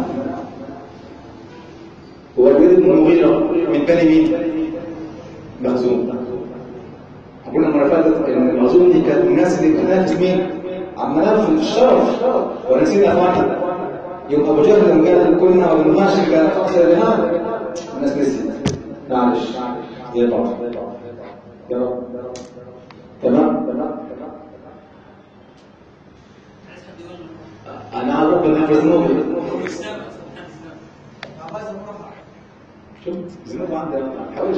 هو الوليد بن المغيرة من بني مين؟ مخزوم. قلنا المره اللي فاتت ان المخزوم دي كانت الناس اللي بتنافس مين؟ عبد المناف في الشرف ونسينا اخواننا. يوم ابو جهل لما قال كنا ما بنماشي الى خمسه دينار الناس نسيت. معلش زي بعض. تمام تمام. انا اعرف ان احنا ذنوب شفت ذنوب عندنا ما تحاولش.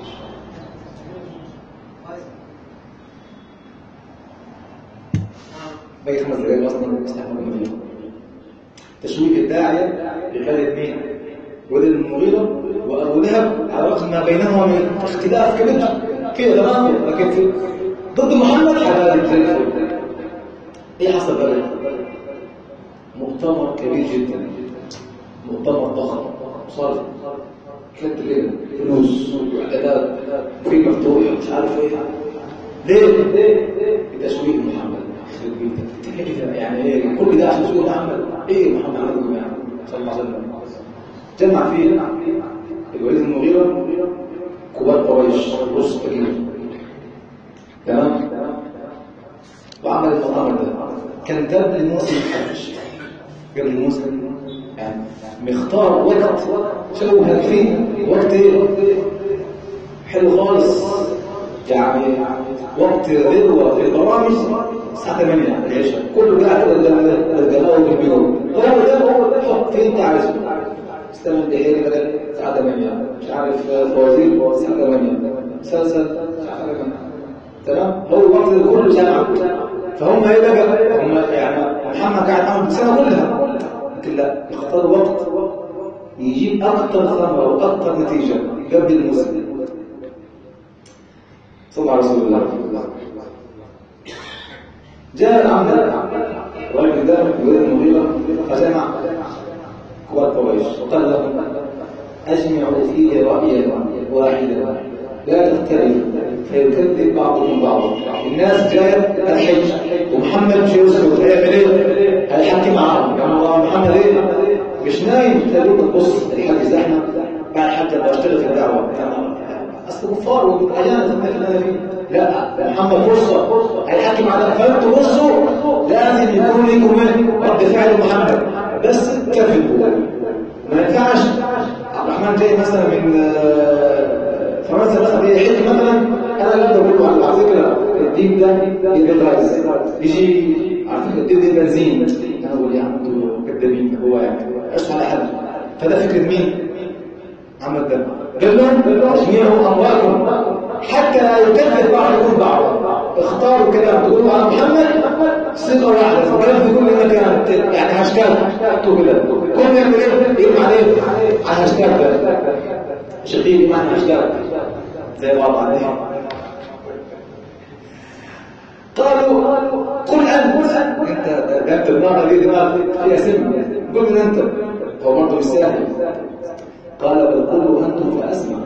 باقي خمس دقايق اصلا استحملوا فيها. تشويه الداعيه لخالد مين؟ ولد المغيرة وابو لهب على رغم ما بينهما من اختلاف كبير كده تمام. لكن في ضد محمد حبايب زي الفل. ايه حصل بقى؟ مؤتمر كبير جدا، مؤتمر ضخم صار ثلاث ليله فلوس واعدادات وفي مفتوح مش عارف ايه. ليه؟ بتشويه محمد. يعني ايه كل ده عشان تشويه محمد؟ ايه محمد عمله يعني صلى الله عليه وسلم؟ جمع فيه الوليد بن المغيرة كبار قريش رؤوس كبيرة. تمام؟ وعمل المؤتمر ده كان قبل موسم الحج. قبل الموسم يعني مختار وقت شوه فيه وقت حلو خالص يعني وقت ذروة البرامج الساعة ثمانية العشاء كله قاعد الجلاوة في البيوت. هو ده هو ده حط فين انت عايزه. استلم الدحيري بدل الساعة ثمانية مش عارف فوازير الساعة ثمانية مسلسل الساعة ثمانية. تمام. هو الوقت ده كله سمع. فهم ايه بقى؟ هم يعني محمد قاعد معاهم السنة كلها لكن لا يختار وقت يجيب اكثر ثمره واكثر نتيجه قبل الموسم. صلى على رسول الله. جاء العمل الراجل ده يريد المغيرة فجمع كبار قريش وقال لهم أجمعوا فيه رأيا واحدا لا تختلف فيكذب بعضهم بعضا. الناس جاية الحج ومحمد مش يسكت، هيعمل ايه؟ هيحكي معاهم. يعني الله محمد ايه؟ مش نايم. تقول بص الحج زحمة بعد حتى بشتغل في الدعوة، أصل كفار وأجانب في اللي أنا فيه. لا، محمد فرصة هيحكي معنا، فأنتوا بصوا لازم يكون لكم رد فعل محمد، بس كفلوا. ما ينفعش عبد الرحمن جاي مثلا من فرنسا مثلا يحج مثلا، أنا لا بقول له على فكرة الدين ده يبقى غاز يجي على فكرة الدين ده بنزين، أنا أقول يا عم أنتوا كذابين، هو يعني عشت على حد. فده فكرة مين؟ عمل ده قال لهم اجمعوا اموالكم حتى لا يكذب بعضكم بعضا. اختاروا كلام تقولوا على محمد صيغه واحده، فكلام في كل مكان يعني هاشتاج اكتبوا كده، كل يعمل ايه؟ يرمي عليه على هاشتاج ده شقيق بمعنى هاشتاج زي بعض عليه. قالوا قل انت انت انت دماغك دي دماغ فيها سم، قل من انت. هو برضه مش سهل. قال بل قلوا أنتم فأسمع.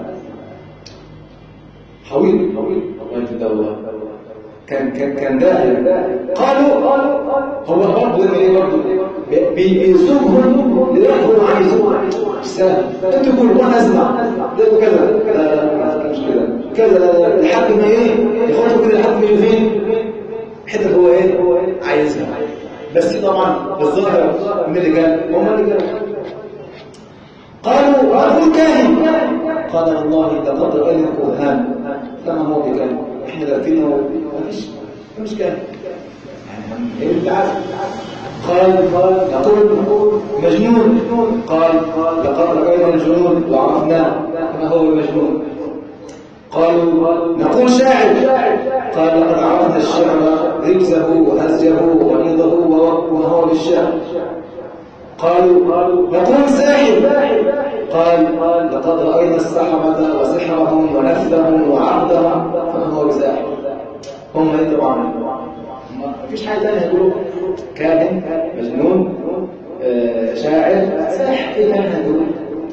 حويل حويل الله يتدور كان كان كان داعي. قالوا هو برضه ايه برضه بيسوقهم ليحضروا عايزهم مش سهل. انتوا تقولوا وانا اسمع ده كذا مش كده كذا لحد ما ايه يخطوا كده لحد ما يفين حته هو ايه عايزها. بس طبعا بالظاهر من اللي قال هم اللي قالوا. قالوا أقول كاهن. قال والله لقد رأينا القرآن فما هو بكاهن، احنا لكنه ما فيش مش كاهن يعني انت عارف. قال نقول مجنون. قال لقد رأينا الجنون وعرفناه ما هو المجنون. قالوا نقول شاعر. قال لقد عرفنا الشعر رجزه وهزه ونيضه وما هو بالشعر. قالوا نقول ساحر. قال لقد رأينا السحرة وسحرهم ونفذهم وعرضهم فما هو بساحر. هم ايه طبعا ما فيش حاجة ثانية يقولوا كاهن مجنون آه شاعر ساحر ايه ثانية يقولوا.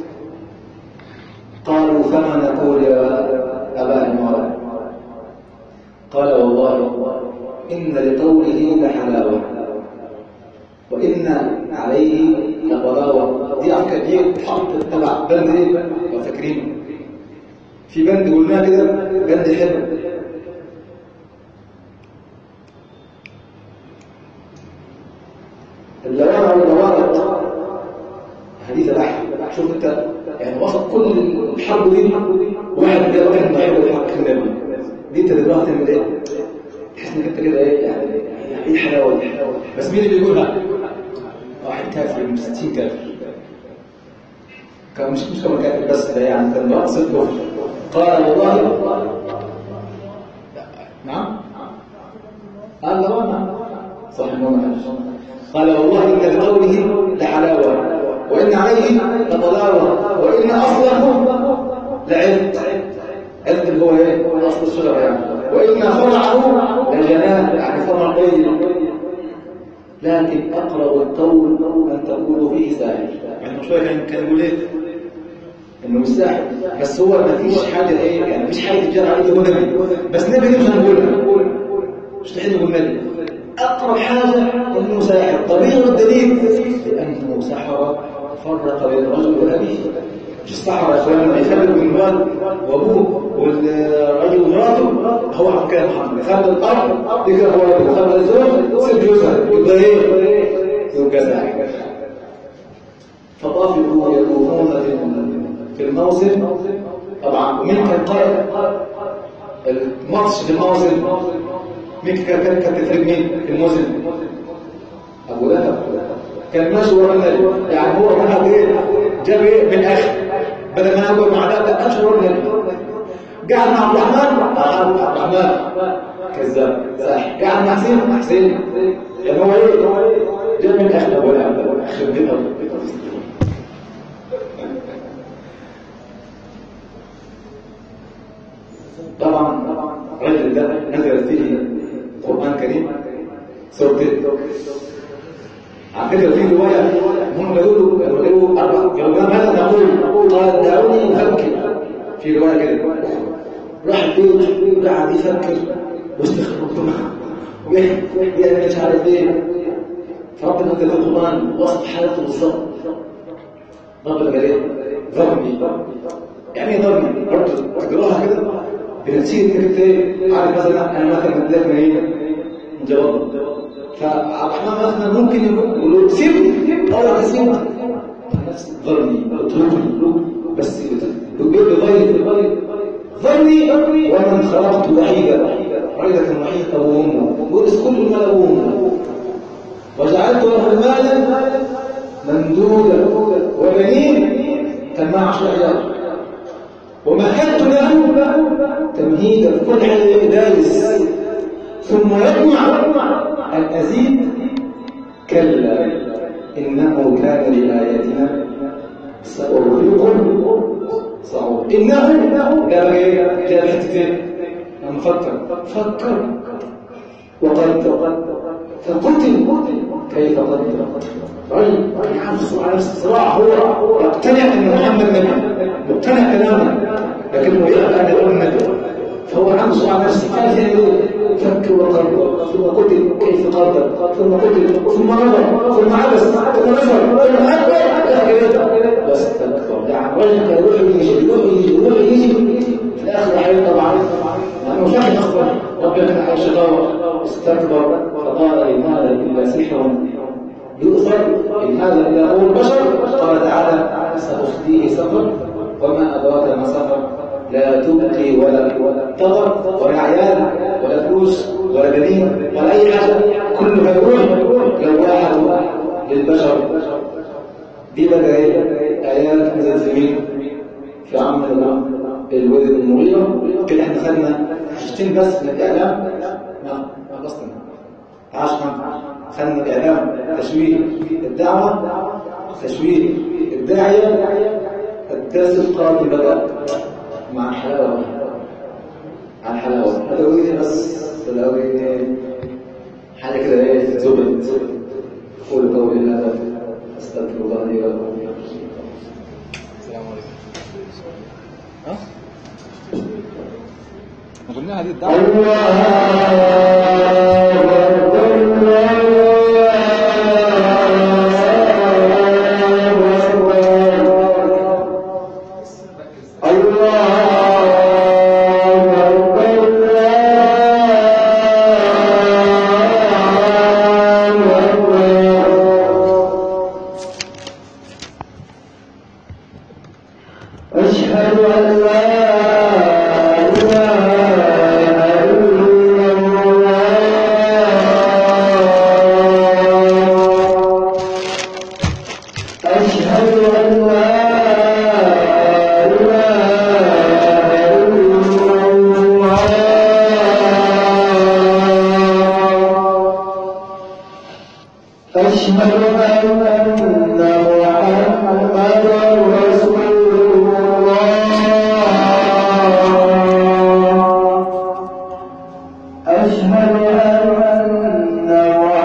قالوا فما نقول يا أبا عمار. قال والله إن لقوله لحلاوة وإن عليه لبلاوة. دي أفكار دي تحط تبع بند إيه؟ لو فاكرين في بند قلناه كده بند حلو. اللوانة واللوانة حديث الأحد. شوف أنت يعني وسط كل الحرب دي واحد قال إحنا نحب الحق النبي دي أنت دلوقتي تعمل إيه؟ تحس إنك أنت كده إيه يعني إيه الحلاوة دي؟ بس مين اللي بيقولها؟ واحد كافر من ستين كافر. كان مش مش كمان كافر بس ده يعني كان رأس الكفر. قال والله نعم قال لا نعم صحيح نعم. قال والله إن لقوله لحلاوة وإن عليه لضلاوة وإن أصله لعلم. علم اللي هو إيه؟ أصل الشجرة يعني. وإن فرعه لجناه يعني فرع طيب. لكن أقرب القول أن تقول فيه ساحر. يعني شوية كان كان يقول إيه؟ إنه مش ساحر، بس هو ما فيش حاجة إيه يعني مفيش حاجة تجرى عليه هو نبي، بس نبي مش هنقولها مش تحل بالنبي. أقرب حاجة إنه ساحر. طبيعي الدليل لأنه سحر فرق بين الرجل وأبيه. مش السحر يا إخوان يخلوا بين الوالد وأبوه والرجل ومراته. هو عم كده محمد خلى الأرض دي كده هو خلى الزوج سيب جوزها يبقى إيه؟ يبقى ساحر. فطافقوا يطوفون في الموسم. طبعا ومين كان قائد الماتش في الموسم؟ مين كان كان كان تفرق مين في الموسم؟ أبو لهب كان ماشي ورا النبي. يعني هو راح ايه جاب ايه من الاخر بدل ما نقول مع ده كان ماشي ورا النبي. قاعد مع عبد الرحمن عبد الرحمن كذاب ساحر. قاعد مع حسين حسين يعني هو ايه جاب من الاخر ابو لهب خرب بيتها. طبعا الرجل ده نزل فيه القرآن الكريم سورتين. على فكره في روايه هم قالوا له قالوا اربع قالوا ماذا نقول؟ قال دعوني افكر. في روايه كده راح البيت وقعد يفكر واستخدم ويعني مش عارف ايه. فربنا قال في القران وصف حالته بالظبط. ربنا قال ايه؟ ذرني. يعني ايه ذرني؟ برضه تقراها كده بنتيجه انك انت عارف مثلا انا مثلا اديتنا ايه؟ جواب. فعبد الرحمن مثلا ممكن يقول له سيبني او سيبني نفس ذرني اتركني بس بيقول ذرني ذرني ومن خلقت وحيدا وحيدا كان وحيد ابو امه ورث كل المال ابو امه وجعلت له المال ممدودا وبنين كان معه عشر عيال ومهدت له تمهيدا في كل حاجه دارس ثم يطمع ان ازيد كلا انه كان لاياتنا سأرهقه صعود انه لا جاء جاء حتتين لما فكر فكر وقدر فقتل كيف قدر رجل يحافظ على نفسه صراع هو يقتنع ان محمد نبي مقتنع كلامه لكنه يأبى ان يقول نبي فهو حافظ على نفسه كيف فكر وقدر ثم قتل كيف قدر ثم قتل ثم نظر ثم عبس ثم نظر ثم أكبر بس تكبر يعني رجل يروح يجي يروح يجي يروح يجي في الاخر حياته طبعا لانه مش راح يخبر ربنا كان حي شقاوه استكبر فقال ان هذا الا سحر يؤثر ان هذا الا هو البشر قال تعالى ساخفيه سفر وما ادراك ما سفر لا تبقي ولا تضر ولا عيال ولا فلوس ولا بنين ولا اي حاجه كله هيروح لواحد للبشر. دي بقى ايه ايات نزلت زميل في عام الوليد بن المغيرة كده. احنا خدنا حاجتين بس من الاعلام ما ما بسطنا عاش خدنا الاعلام تشويه الدعوه تشويه الداعيه. الدرس القادم بدا مع الحلاوه عن الحلاوه. هذا وليد بس تلاقي حاجه كده ايه زبد. قول قولي هذا استغفر الله لي ولكم. السلام عليكم. ها؟ قلناها دي الدعوة.